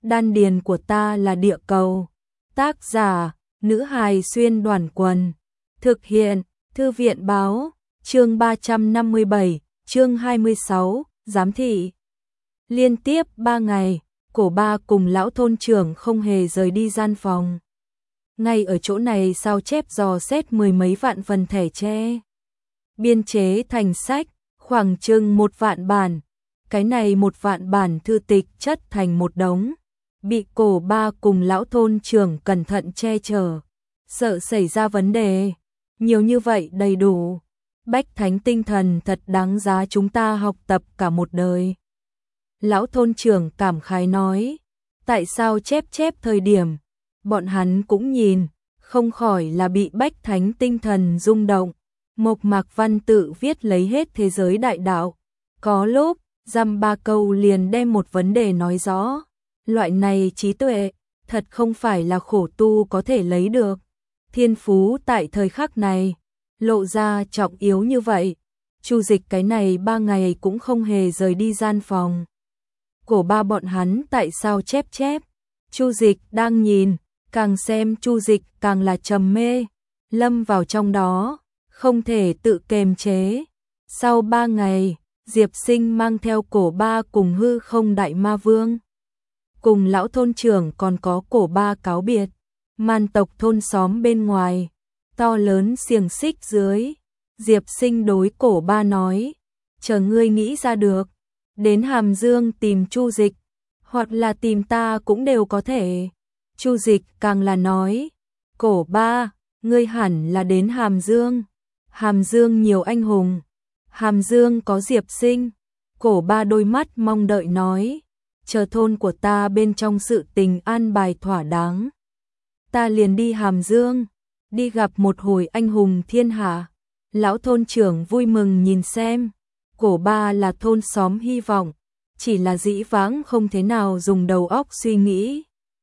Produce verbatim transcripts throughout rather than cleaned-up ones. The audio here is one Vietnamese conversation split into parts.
Đan điền của ta là địa cầu. Tác giả, nữ hài xuyên đoàn quần. Thực hiện, thư viện báo, chương ba trăm năm mươi bảy, chương hai mươi sáu, giám thị. Liên tiếp ba ngày, Cổ Ba cùng lão thôn trưởng không hề rời đi gian phòng. Ngay ở chỗ này sao chép dò xét mười mấy vạn phần thẻ tre. Biên chế thành sách, khoảng chừng một vạn bản. Cái này một vạn bản thư tịch chất thành một đống. Bị Cổ Ba cùng lão thôn trưởng cẩn thận che chở. Sợ xảy ra vấn đề. Nhiều như vậy đầy đủ. Bách thánh tinh thần thật đáng giá chúng ta học tập cả một đời. Lão thôn trưởng cảm khái nói. Tại sao chép chép thời điểm, bọn hắn cũng nhìn, không khỏi là bị bách thánh tinh thần rung động. Mộc Mạc văn tự viết lấy hết thế giới đại đạo. Có lúc, dăm ba câu liền đem một vấn đề nói rõ. Loại này trí tuệ, thật không phải là khổ tu có thể lấy được. Thiên phú tại thời khắc này, lộ ra trọng yếu như vậy. Chu Dịch cái này ba ngày cũng không hề rời đi gian phòng. Cổ Ba bọn hắn tại sao chép chép. Chu Dịch đang nhìn, càng xem Chu Dịch càng là trầm mê, lâm vào trong đó, không thể tự kiềm chế. Sau ba ngày, Diệp Sinh mang theo Cổ Ba cùng Hư Không Đại Ma Vương, cùng lão thôn trưởng còn có Cổ Ba cáo biệt. Man tộc thôn xóm bên ngoài, to lớn xiềng xích dưới, Diệp Sinh đối Cổ Ba nói, chờ ngươi nghĩ ra được, đến Hàm Dương tìm Chu Dịch, hoặc là tìm ta cũng đều có thể. Chu Dịch càng là nói, Cổ Ba, ngươi hẳn là đến Hàm Dương. Hàm Dương nhiều anh hùng, Hàm Dương có Diệp Sinh. Cổ Ba đôi mắt mong đợi nói, chờ thôn của ta bên trong sự tình an bài thỏa đáng, ta liền đi Hàm Dương, đi gặp một hồi anh hùng thiên hạ. Lão thôn trưởng vui mừng nhìn xem, Cổ Ba là thôn xóm hy vọng, chỉ là dĩ vãng không thế nào dùng đầu óc suy nghĩ.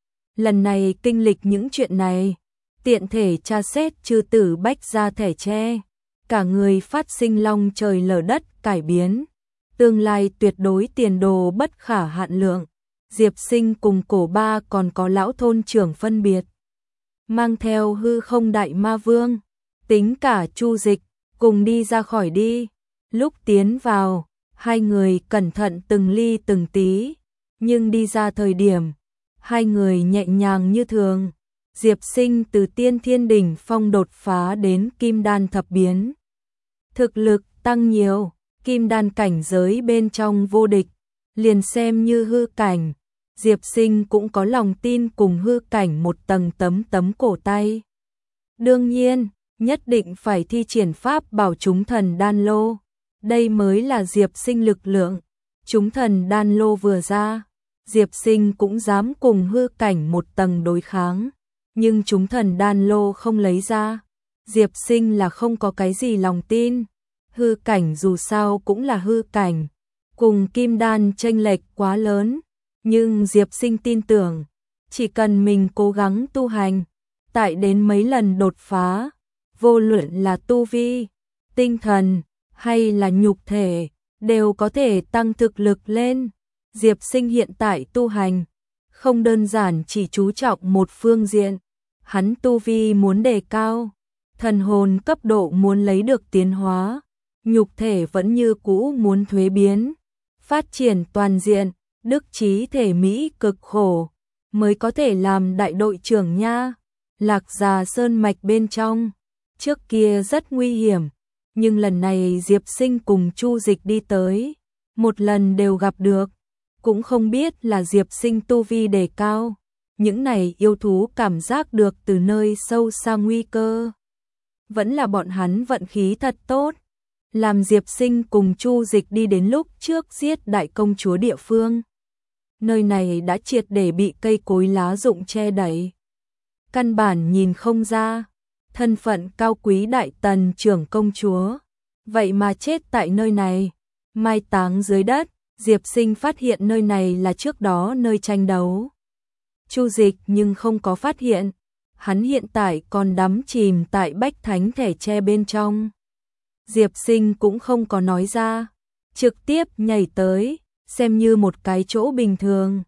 Lần này kinh lịch những chuyện này, tiện thể tra xét chư tử bách ra thẻ tre, cả người phát sinh long trời lở đất cải biến, tương lai tuyệt đối tiền đồ bất khả hạn lượng. Diệp Sinh cùng Cổ Ba còn có lão thôn trưởng phân biệt, mang theo Hư Không Đại Ma Vương, tính cả Chu Dịch, cùng đi ra khỏi đi. Lúc tiến vào, hai người cẩn thận từng ly từng tí, nhưng đi ra thời điểm, hai người nhẹ nhàng như thường. Diệp Sinh từ tiên thiên đỉnh phong đột phá đến kim đan thập biến. Thực lực tăng nhiều, kim đan cảnh giới bên trong vô địch, liền xem như hư cảnh. Diệp Sinh cũng có lòng tin cùng hư cảnh một tầng tấm tấm cổ tay. Đương nhiên, nhất định phải thi triển pháp bảo chúng thần đan lô. Đây mới là Diệp Sinh lực lượng. Chúng thần đan lô vừa ra, Diệp Sinh cũng dám cùng hư cảnh một tầng đối kháng. Nhưng chúng thần đan lô không lấy ra, Diệp Sinh là không có cái gì lòng tin. Hư cảnh dù sao cũng là hư cảnh, cùng kim đan chênh lệch quá lớn. Nhưng Diệp Sinh tin tưởng, chỉ cần mình cố gắng tu hành, tại đến mấy lần đột phá, vô luận là tu vi, tinh thần hay là nhục thể, đều có thể tăng thực lực lên. Diệp Sinh hiện tại tu hành, không đơn giản chỉ chú trọng một phương diện, hắn tu vi muốn đề cao, thần hồn cấp độ muốn lấy được tiến hóa, nhục thể vẫn như cũ muốn thuế biến, phát triển toàn diện, đức trí thể mỹ cực khổ, mới có thể làm đại đội trưởng nha. Lạc Già Sơn mạch bên trong, trước kia rất nguy hiểm, nhưng lần này Diệp Sinh cùng Chu Dịch đi tới, một lần đều gặp được, cũng không biết là Diệp Sinh tu vi đề cao, những này yêu thú cảm giác được từ nơi sâu xa nguy cơ, vẫn là bọn hắn vận khí thật tốt, làm Diệp Sinh cùng Chu Dịch đi đến lúc trước giết đại công chúa địa phương. Nơi này đã triệt để bị cây cối lá rụng che đậy, căn bản nhìn không ra thân phận cao quý đại tần trưởng công chúa, vậy mà chết tại nơi này, mai táng dưới đất. Diệp Sinh phát hiện nơi này là trước đó nơi tranh đấu. Chu Dịch nhưng không có phát hiện, hắn hiện tại còn đắm chìm tại bách thánh thẻ tre bên trong. Diệp Sinh cũng không có nói ra, trực tiếp nhảy tới, xem như một cái chỗ bình thường.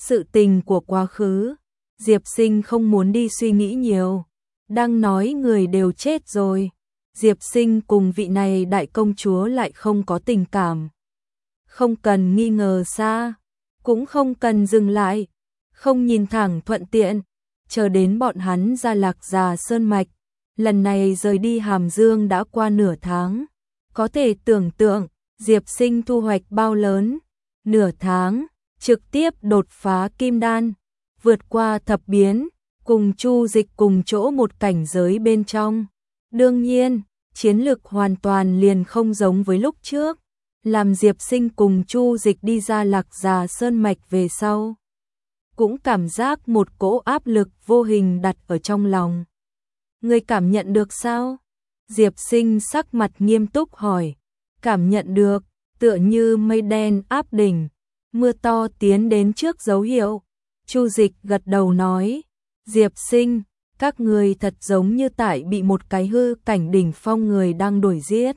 Sự tình của quá khứ, Diệp Sinh không muốn đi suy nghĩ nhiều. Đang nói người đều chết rồi, Diệp Sinh cùng vị này đại công chúa lại không có tình cảm. Không cần nghi ngờ xa, cũng không cần dừng lại, không nhìn thẳng thuận tiện, chờ đến bọn hắn ra Lạc Già Sơn Mạch. Lần này rời đi Hàm Dương đã qua nửa tháng, có thể tưởng tượng Diệp Sinh thu hoạch bao lớn. Nửa tháng, trực tiếp đột phá kim đan, vượt qua thập biến, cùng Chu Dịch cùng chỗ một cảnh giới bên trong. Đương nhiên, chiến lực hoàn toàn liền không giống với lúc trước, làm Diệp Sinh cùng Chu Dịch đi ra Lạc Già Sơn Mạch về sau. Cũng cảm giác một cỗ áp lực vô hình đặt ở trong lòng. Người cảm nhận được sao? Diệp Sinh sắc mặt nghiêm túc hỏi. Cảm nhận được, tựa như mây đen áp đỉnh, mưa to tiến đến trước dấu hiệu. Chu Dịch gật đầu nói, Diệp Sinh, các người thật giống như tại bị một cái hư cảnh đỉnh phong người đang đuổi giết.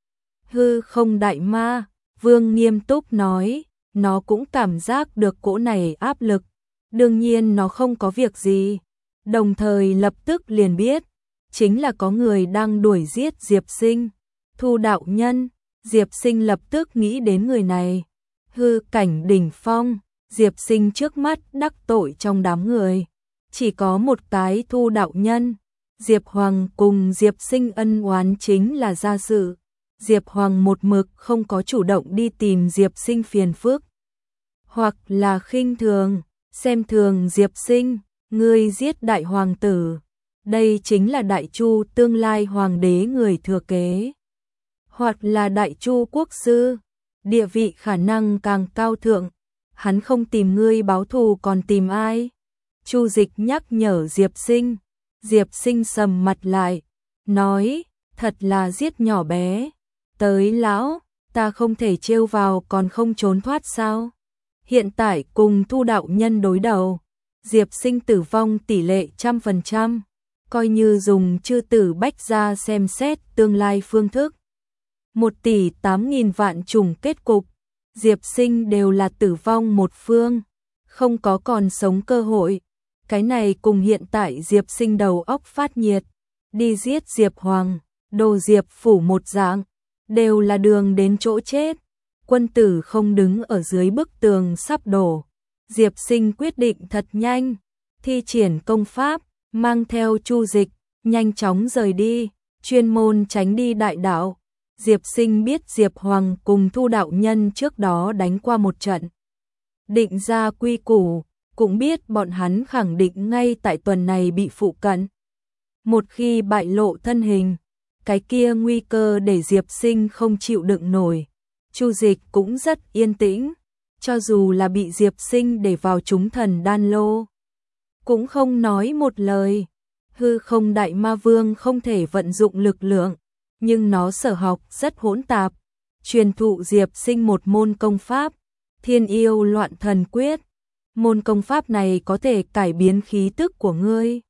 Hư không đại ma, Vương nghiêm túc nói, nó cũng cảm giác được cỗ này áp lực. Đương nhiên nó không có việc gì, đồng thời lập tức liền biết, chính là có người đang đuổi giết Diệp Sinh. Thu đạo nhân, Diệp Sinh lập tức nghĩ đến người này. Hư cảnh đỉnh phong, Diệp Sinh trước mắt đắc tội trong đám người. Chỉ có một cái Thu đạo nhân. Diệp Hoàng cùng Diệp Sinh ân oán chính là gia sự. Diệp Hoàng một mực không có chủ động đi tìm Diệp Sinh phiền phức. Hoặc là khinh thường, xem thường Diệp Sinh, ngươi giết đại hoàng tử. Đây chính là Đại Chu tương lai hoàng đế người thừa kế. Hoặc là Đại Chu quốc sư, địa vị khả năng càng cao thượng. Hắn không tìm ngươi báo thù còn tìm ai? Chu Dịch nhắc nhở Diệp Sinh. Diệp Sinh sầm mặt lại, nói, thật là giết nhỏ bé. Tới lão, ta không thể trêu vào còn không trốn thoát sao? Hiện tại cùng Thu đạo nhân đối đầu, Diệp Sinh tử vong tỷ lệ trăm phần trăm, coi như dùng chư tử bách ra xem xét tương lai phương thức. Một tỷ tám nghìn vạn trùng kết cục, Diệp Sinh đều là tử vong một phương, không có còn sống cơ hội. Cái này cùng hiện tại Diệp Sinh đầu óc phát nhiệt, đi giết Diệp Hoàng, đồ Diệp phủ một dạng, đều là đường đến chỗ chết. Quân tử không đứng ở dưới bức tường sắp đổ. Diệp Sinh quyết định thật nhanh, thi triển công pháp, mang theo Chu Dịch, nhanh chóng rời đi, chuyên môn tránh đi đại đạo. Diệp Sinh biết Diệp Hoàng cùng Thu đạo nhân trước đó đánh qua một trận, định ra quy củ, cũng biết bọn hắn khẳng định ngay tại tuần này bị phụ cận. Một khi bại lộ thân hình, cái kia nguy cơ để Diệp Sinh không chịu đựng nổi. Chu Dịch cũng rất yên tĩnh, cho dù là bị Diệp Sinh để vào chúng thần đan lô, cũng không nói một lời. Hư không đại ma vương không thể vận dụng lực lượng, nhưng nó sở học rất hỗn tạp, truyền thụ Diệp Sinh một môn công pháp, Thiên Yêu Loạn Thần Quyết. Môn công pháp này có thể cải biến khí tức của ngươi,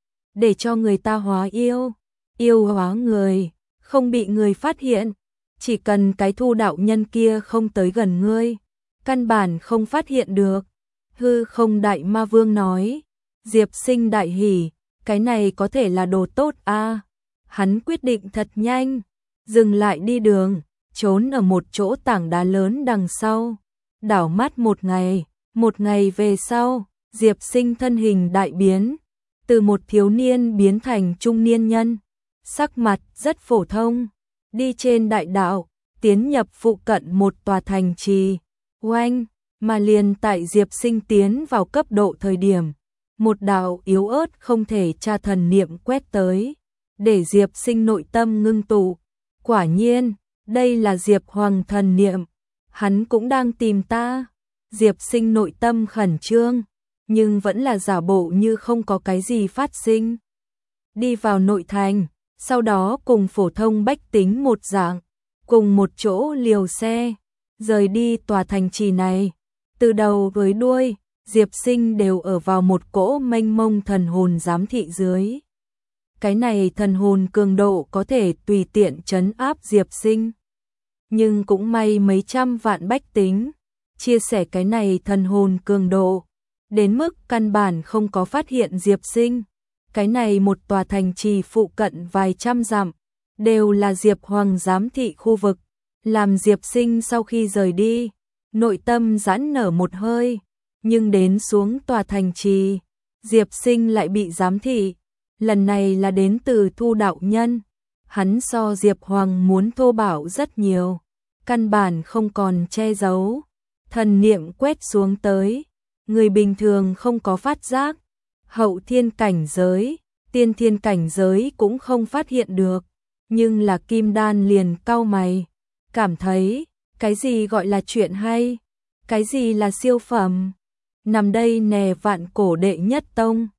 để cho người ta hóa yêu, yêu hóa người, không bị người phát hiện. Chỉ cần cái Thu đạo nhân kia không tới gần ngươi, căn bản không phát hiện được. Hư không đại ma vương nói. Diệp Sinh đại hỉ, cái này có thể là đồ tốt a. À. Hắn quyết định thật nhanh, dừng lại đi đường, trốn ở một chỗ tảng đá lớn đằng sau. Đảo mắt một ngày, một ngày về sau, Diệp Sinh thân hình đại biến, từ một thiếu niên biến thành trung niên nhân, sắc mặt rất phổ thông, đi trên đại đạo, tiến nhập phụ cận một tòa thành trì. Oanh, mà liền tại Diệp Sinh tiến vào cấp độ thời điểm, một đạo yếu ớt không thể tra thần niệm quét tới, để Diệp Sinh nội tâm ngưng tụ. Quả nhiên, đây là Diệp Hoàng thần niệm, hắn cũng đang tìm ta. Diệp Sinh nội tâm khẩn trương, nhưng vẫn là giả bộ như không có cái gì phát sinh. Đi vào nội thành, sau đó cùng phổ thông bách tính một dạng, cùng một chỗ liều xe, rời đi tòa thành trì này. Từ đầu với đuôi, Diệp Sinh đều ở vào một cỗ mênh mông thần hồn giám thị dưới. Cái này thần hồn cường độ có thể tùy tiện trấn áp Diệp Sinh. Nhưng cũng may mấy trăm vạn bách tính chia sẻ cái này thần hồn cường độ, đến mức căn bản không có phát hiện Diệp Sinh. Cái này một tòa thành trì phụ cận vài trăm dặm, đều là Diệp Hoàng giám thị khu vực, làm Diệp Sinh sau khi rời đi, nội tâm giãn nở một hơi, nhưng đến xuống tòa thành trì, Diệp Sinh lại bị giám thị, lần này là đến từ Thu đạo nhân, hắn so Diệp Hoàng muốn thô bạo rất nhiều, căn bản không còn che giấu, thần niệm quét xuống tới, người bình thường không có phát giác, hậu thiên cảnh giới, tiên thiên cảnh giới cũng không phát hiện được, nhưng là Kim Đan liền cau mày, cảm thấy, cái gì gọi là chuyện hay, cái gì là siêu phẩm, nằm đây nè vạn cổ đệ nhất tông,